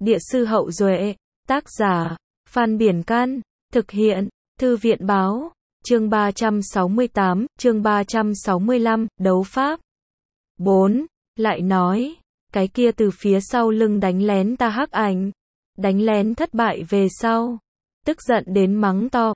Địa sư Hậu Duệ, tác giả, Phan Biển Can, thực hiện, Thư viện Báo, chương 368, chương 365, đấu pháp. 4. Lại nói, cái kia từ phía sau lưng đánh lén ta hắc ảnh. Đánh lén thất bại về sau. Tức giận đến mắng to,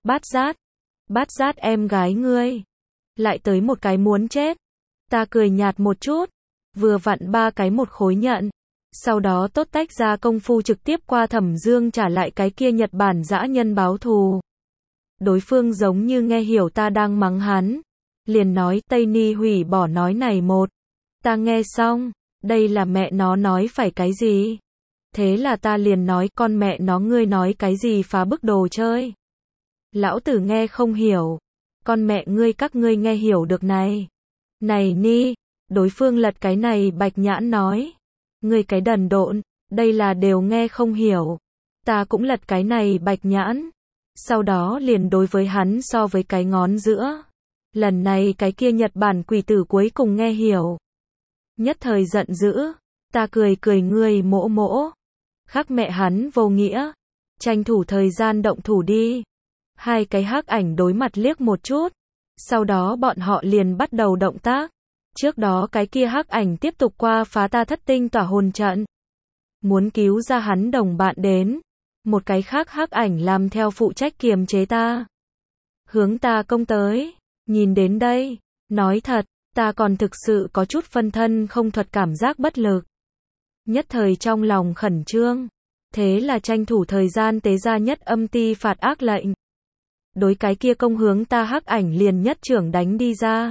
bát giác em gái ngươi. Lại tới một cái muốn chết. Ta cười nhạt một chút. Vừa vặn 3 cái một khối nhận. Sau đó tốt tách ra công phu trực tiếp qua Thẩm Dương trả lại cái kia Nhật Bản dã nhân báo thù. Đối phương giống như nghe hiểu ta đang mắng hắn. Liền nói Tây Ni hủy bỏ nói này một. Ta nghe xong, đây là mẹ nó nói phải cái gì? Thế là ta liền nói con mẹ nó ngươi nói cái gì phá bức đồ chơi. Lão tử nghe không hiểu. Con mẹ ngươi các ngươi nghe hiểu được này. Này Ni, đối phương lật cái này bạch nhãn nói. Ngươi cái đần độn, đây là đều nghe không hiểu. Ta cũng lật cái này bạch nhãn. Sau đó liền đối với hắn so với cái ngón giữa. Lần này cái kia Nhật Bản quỷ tử cuối cùng nghe hiểu. Nhất thời giận dữ. Ta cười ngươi mỗ mỗ. Khắc mẹ hắn vô nghĩa. Tranh thủ thời gian động thủ đi. Hai cái hắc ảnh đối mặt liếc một chút. Sau đó bọn họ liền bắt đầu động tác. Trước đó cái kia hắc ảnh tiếp tục qua phá ta thất tinh tỏa hồn trận. Muốn cứu ra hắn đồng bạn đến. Một cái khác hắc ảnh làm theo phụ trách kiềm chế ta. Hướng ta công tới. Nhìn đến đây. Nói thật, ta còn thực sự có chút phân thân không thuật cảm giác bất lực. Nhất thời trong lòng khẩn trương. Thế là tranh thủ thời gian tế ra nhất âm ti phạt ác lệnh. Đối cái kia công hướng ta hắc ảnh liền nhất trưởng đánh đi ra.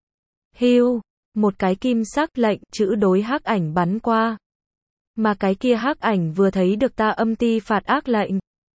Hưu, một cái kim sắc lệnh chữ đối hắc ảnh bắn qua. Mà cái kia hắc ảnh vừa thấy được ta âm ti phạt ác lệnh.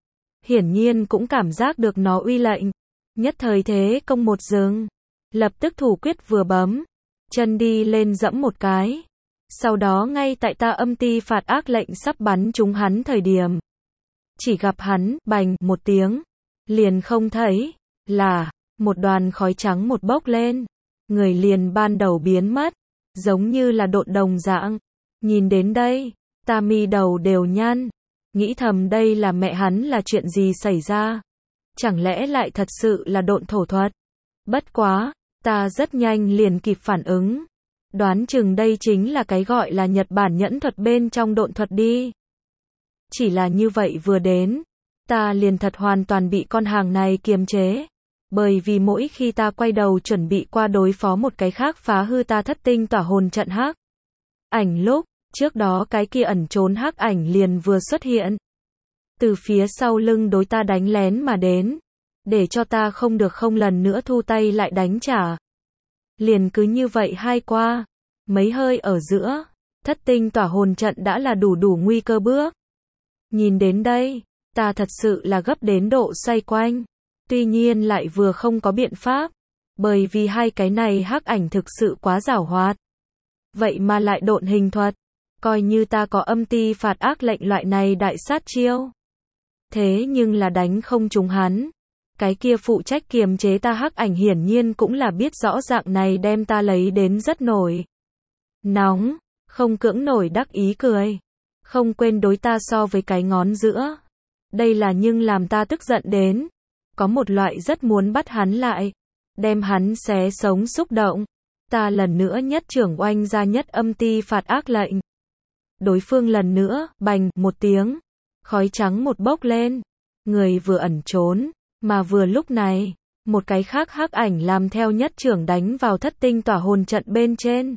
Hiển nhiên cũng cảm giác được nó uy lệnh. Nhất thời thế công một dừng. Lập tức thủ quyết vừa bấm. Chân đi lên dẫm một cái. Sau đó ngay tại ta âm ti phạt ác lệnh sắp bắn trúng hắn thời điểm. Chỉ gặp hắn, bành, một tiếng. Liền không thấy. Là, một đoàn khói trắng một bốc lên. Người liền ban đầu biến mất. Giống như là độn đồng dạng. Nhìn đến đây. Ta mi đầu đều nhăn. Nghĩ thầm đây là mẹ hắn là chuyện gì xảy ra. Chẳng lẽ lại thật sự là độn thổ thuật. Bất quá. Ta rất nhanh liền kịp phản ứng. Đoán chừng đây chính là cái gọi là Nhật Bản nhẫn thuật bên trong độn thuật đi. Chỉ là như vậy vừa đến. Ta liền thật hoàn toàn bị con hàng này kiềm chế. Bởi vì mỗi khi ta quay đầu chuẩn bị qua đối phó một cái khác phá hư ta thất tinh tỏa hồn trận hắc ảnh lúc, trước đó cái kia ẩn trốn hắc ảnh liền vừa xuất hiện. Từ phía sau lưng đối ta đánh lén mà đến. Để cho ta không được không lần nữa thu tay lại đánh trả. Liền cứ như vậy hai qua. Mấy hơi ở giữa. Thất tinh tỏa hồn trận đã là đủ nguy cơ bước. Nhìn đến đây. Ta thật sự là gấp đến độ xoay quanh. Tuy nhiên lại vừa không có biện pháp. Bởi vì hai cái này hắc ảnh thực sự quá giảo hoạt. Vậy mà lại độn hình thuật. Coi như ta có âm ti phạt ác lệnh loại này đại sát chiêu. Thế nhưng là đánh không trúng hắn. Cái kia phụ trách kiềm chế ta hắc ảnh hiển nhiên cũng là biết rõ dạng này đem ta lấy đến rất nổi. Nóng, không cưỡng nổi đắc ý cười. Không quên đối ta so với cái ngón giữa. Đây là nhưng làm ta tức giận đến. Có một loại rất muốn bắt hắn lại. Đem hắn xé sống xúc động. Ta lần nữa nhất trưởng oanh ra nhất âm ti phạt ác lệnh. Đối phương lần nữa, bành, một tiếng. Khói trắng một bốc lên. Người vừa ẩn trốn. Mà vừa lúc này, một cái khác hắc ảnh làm theo nhất trưởng đánh vào thất tinh tỏa hồn trận bên trên.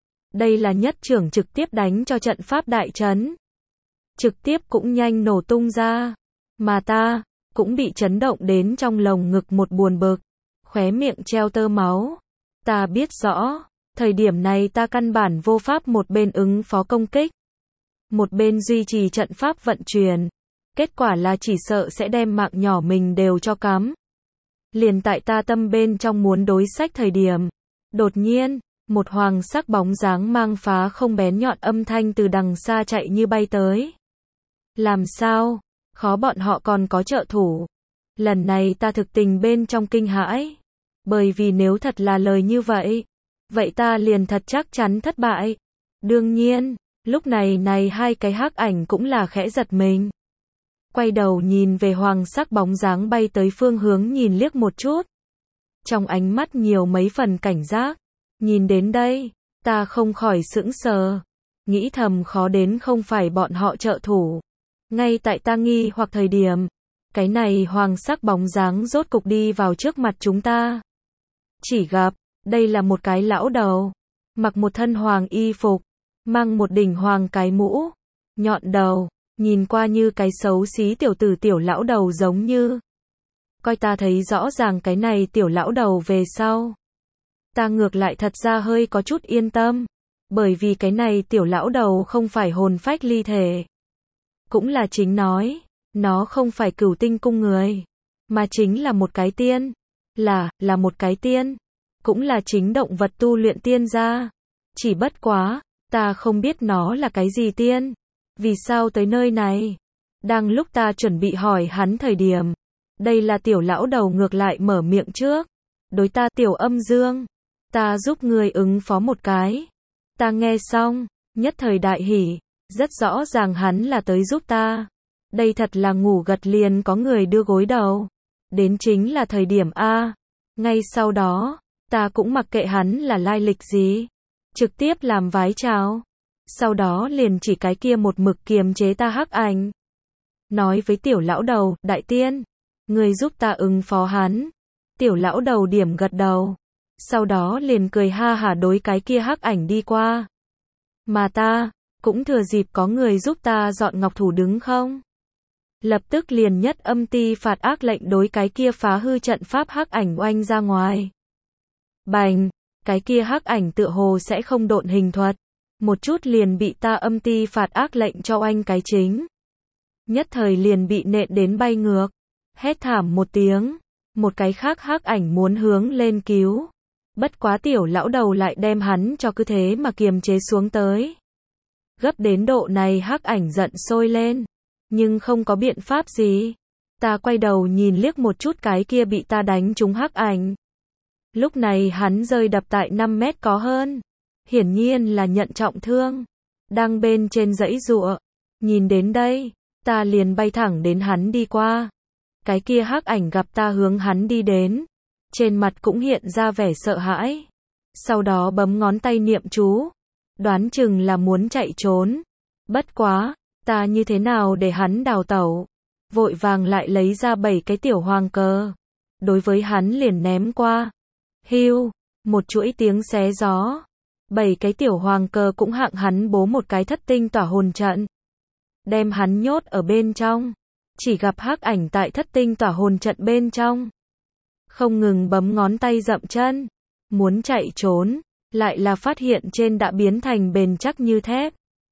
Đây là nhất trưởng trực tiếp đánh cho trận pháp đại trấn. Trực tiếp cũng nhanh nổ tung ra. Mà ta, cũng bị chấn động đến trong lồng ngực một buồn bực. Khóe miệng treo tơ máu. Ta biết rõ, thời điểm này ta căn bản vô pháp một bên ứng phó công kích. Một bên duy trì trận pháp vận chuyển. Kết quả là chỉ sợ sẽ đem mạng nhỏ mình đều cho cắm. Liền tại ta tâm bên trong muốn đối sách thời điểm. Đột nhiên, một hoàng sắc bóng dáng mang phá không bén nhọn âm thanh từ đằng xa chạy như bay tới. Làm sao? Khó bọn họ còn có trợ thủ. Lần này ta thực tình bên trong kinh hãi. Bởi vì nếu thật là lời như vậy. Vậy ta liền thật chắc chắn thất bại. Đương nhiên, Lúc này hai cái hắc ảnh cũng là khẽ giật mình. Quay đầu nhìn về hoàng sắc bóng dáng bay tới phương hướng nhìn liếc một chút. Trong ánh mắt nhiều mấy phần cảnh giác. Nhìn đến đây, ta không khỏi sững sờ. Nghĩ thầm khó đến không phải bọn họ trợ thủ. Ngay tại ta nghi hoặc thời điểm, cái này hoàng sắc bóng dáng rốt cục đi vào trước mặt chúng ta. Chỉ gặp, đây là một cái lão đầu, mặc một thân hoàng y phục, mang một đỉnh hoàng cái mũ, nhọn đầu, nhìn qua như cái xấu xí tiểu tử tiểu lão đầu giống như. Coi ta thấy rõ ràng cái này tiểu lão đầu về sau. Ta ngược lại thật ra hơi có chút yên tâm, bởi vì cái này tiểu lão đầu không phải hồn phách ly thể. Cũng là chính nói, nó không phải Cửu Tinh cung người, mà chính là một cái tiên. Là một cái tiên, cũng là chính động vật tu luyện tiên gia. Chỉ bất quá, ta không biết nó là cái gì tiên, vì sao tới nơi này. Đang lúc ta chuẩn bị hỏi hắn thời điểm, đây là tiểu lão đầu ngược lại mở miệng trước. Đối ta Tiểu Âm Dương, ta giúp người ứng phó một cái. Ta nghe xong, nhất thời đại hỉ, rất rõ ràng hắn là tới giúp ta. Đây thật là ngủ gật liền có người đưa gối đầu. Đến chính là thời điểm A. Ngay sau đó, ta cũng mặc kệ hắn là lai lịch gì. Trực tiếp làm vái chào. Sau đó liền chỉ cái kia một mực kiềm chế ta hắc ảnh. Nói với tiểu lão đầu, đại tiên, người giúp ta ứng phó hắn. Tiểu lão đầu điểm gật đầu. Sau đó liền cười ha hả đối cái kia hắc ảnh đi qua. Mà ta, cũng thừa dịp có người giúp ta dọn ngọc thủ đứng không? Lập tức liền nhất âm ti phạt ác lệnh đối cái kia phá hư trận pháp hắc ảnh oanh ra ngoài. Bành, cái kia hắc ảnh tựa hồ sẽ không độn hình thuật. Một chút liền bị ta âm ti phạt ác lệnh cho oanh cái chính. Nhất thời liền bị nện đến bay ngược. Hét thảm một tiếng. Một cái khác hắc ảnh muốn hướng lên cứu. Bất quá tiểu lão đầu lại đem hắn cho cứ thế mà kiềm chế xuống tới. Gấp đến độ này hắc ảnh giận sôi lên. Nhưng không có biện pháp gì. Ta quay đầu nhìn liếc một chút cái kia bị ta đánh trúng hắc ảnh. Lúc này hắn rơi đập tại 5 mét có hơn. Hiển nhiên là nhận trọng thương. Đang bên trên dãy giụa. Nhìn đến đây, ta liền bay thẳng đến hắn đi qua. Cái kia hắc ảnh gặp ta hướng hắn đi đến. Trên mặt cũng hiện ra vẻ sợ hãi. Sau đó bấm ngón tay niệm chú. Đoán chừng là muốn chạy trốn. Bất quá, ta như thế nào để hắn đào tẩu. Vội vàng lại lấy ra 7 cái tiểu hoàng cờ. Đối với hắn liền ném qua. Hưu, một chuỗi tiếng xé gió. 7 cái tiểu hoàng cờ cũng hạng hắn bố một cái thất tinh tỏa hồn trận. Đem hắn nhốt ở bên trong. Chỉ gặp hắc ảnh tại thất tinh tỏa hồn trận bên trong. Không ngừng bấm ngón tay dậm chân. Muốn chạy trốn. Lại là phát hiện trên đã biến thành bền chắc như thép.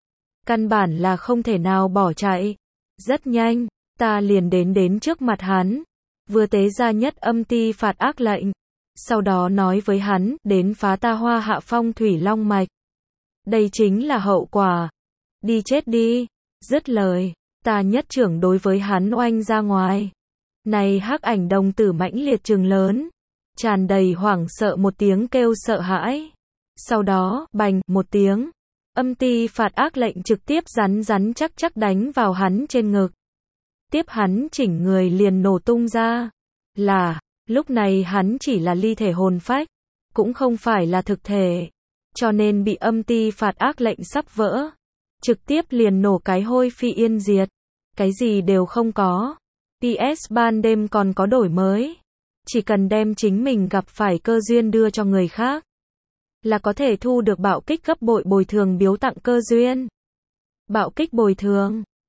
Căn bản là không thể nào bỏ chạy. Rất nhanh, ta liền đến trước mặt hắn. Vừa tế ra nhất âm ti phạt ác lệnh. Sau đó nói với hắn, đến phá ta Hoa Hạ Phong thủy long mạch. Đây chính là hậu quả. Đi chết đi. Dứt lời, ta nhất trưởng đối với hắn oanh ra ngoài. Này hắc ảnh đồng tử mãnh liệt trừng lớn. Tràn đầy hoảng sợ một tiếng kêu sợ hãi. Sau đó, bành, một tiếng. Âm ti phạt ác lệnh trực tiếp rắn chắc đánh vào hắn trên ngực. Tiếp hắn chỉnh người liền nổ tung ra. Lúc này hắn chỉ là ly thể hồn phách, cũng không phải là thực thể. Cho nên bị âm ti phạt ác lệnh sắp vỡ. Trực tiếp liền nổ cái hôi phi yên diệt. Cái gì đều không có. PS ban đêm còn có đổi mới. Chỉ cần đem chính mình gặp phải cơ duyên đưa cho người khác. Là có thể thu được bạo kích gấp bội bồi thường biếu tặng cơ duyên. Bạo kích bồi thường.